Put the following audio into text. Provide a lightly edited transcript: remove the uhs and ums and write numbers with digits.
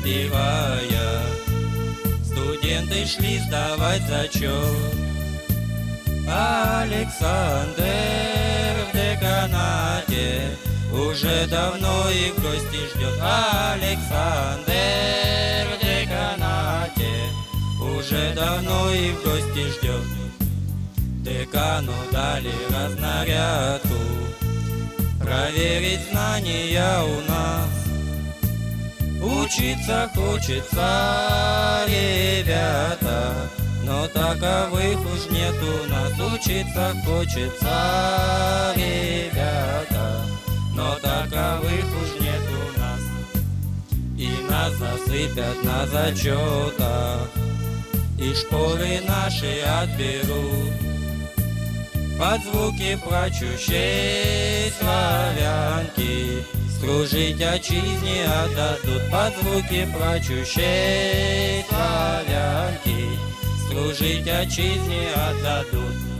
подпевая. Студенты шли сдавать зачет. Александр в деканате уже давно их в гости ждет. Александр в деканате уже давно их в гости ждет. Декану дали разнарядку проверить знания у нас. Учиться хочется, ребята, но таковых уж нет у нас. Учиться хочется, ребята, но таковых уж нет у нас. И нас засыпят на зачетах, и школы наши отберут. Под звуки плачущей славянки служить отчизне отдадут. Под звуки плачущей славянки служить отчизне отдадут.